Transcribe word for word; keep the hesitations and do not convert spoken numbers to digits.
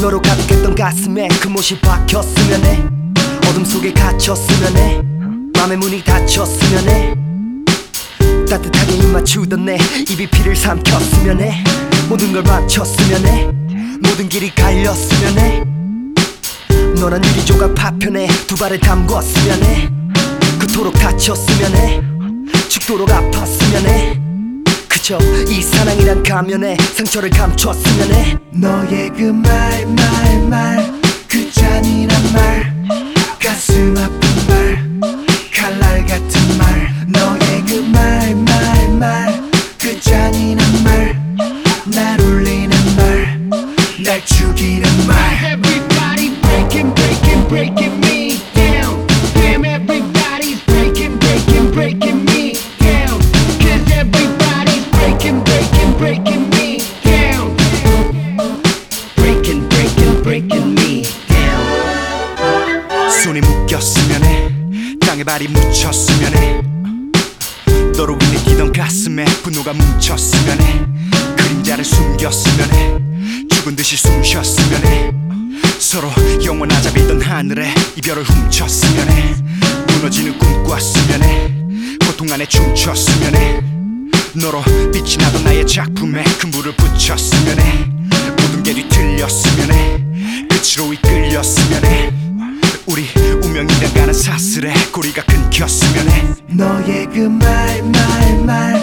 너로 가득했던 가슴에 그 못이 박혔으면 해. 어둠 속에 갇혔으면 해. 맘의 문이 닫혔으면 해. 따뜻하게 입 맞추던 내 입이 피를 삼켰으면 해. 모든 걸 망쳤으면 해. 모든 길이 갈렸으면 해. 너란 유리 조각 파편에 두 발을 담궜으면 해. 그토록 다쳤으면 해. 죽도록 아팠으면 해. 그저 이 사랑이란 가면에 상처를 감췄으면 해. 너의 그 말 말 말 그 잔인한 말 가슴 아픈 말 칼날 같은 말 너의 그 말 말 말 그 잔인한 말 날 울리는 말 날 죽이는 말 Everybody breaking, breaking, breaking me down. Damn, everybody's breaking, breaking, breaking me down. Cause everybody's breaking, breaking, breaking me down. Breaking, breaking, breaking me down. 손이 묶였으면 해 땅에 발이 묻혔으면 해 너로 인해 뛰던 가슴에 분노가 뭉쳤으면 해 그림자를 숨겼으면 해 죽은 듯이 숨 쉬었으면 해 서로 영원하자 빌던 하늘에 이별을 훔쳤으면 해 무너지는 꿈 꿨으면 해 고통 안에 춤췄으면 해 너로 빛이 나던 나의 작품에 큰 불을 붙였으면 해 모든 게 뒤틀렸으면 해 끝으로 이끌렸으면 해 우리 운명이란 가는 사슬에 고리가 끊겼으면 해 너의 그 말 말 말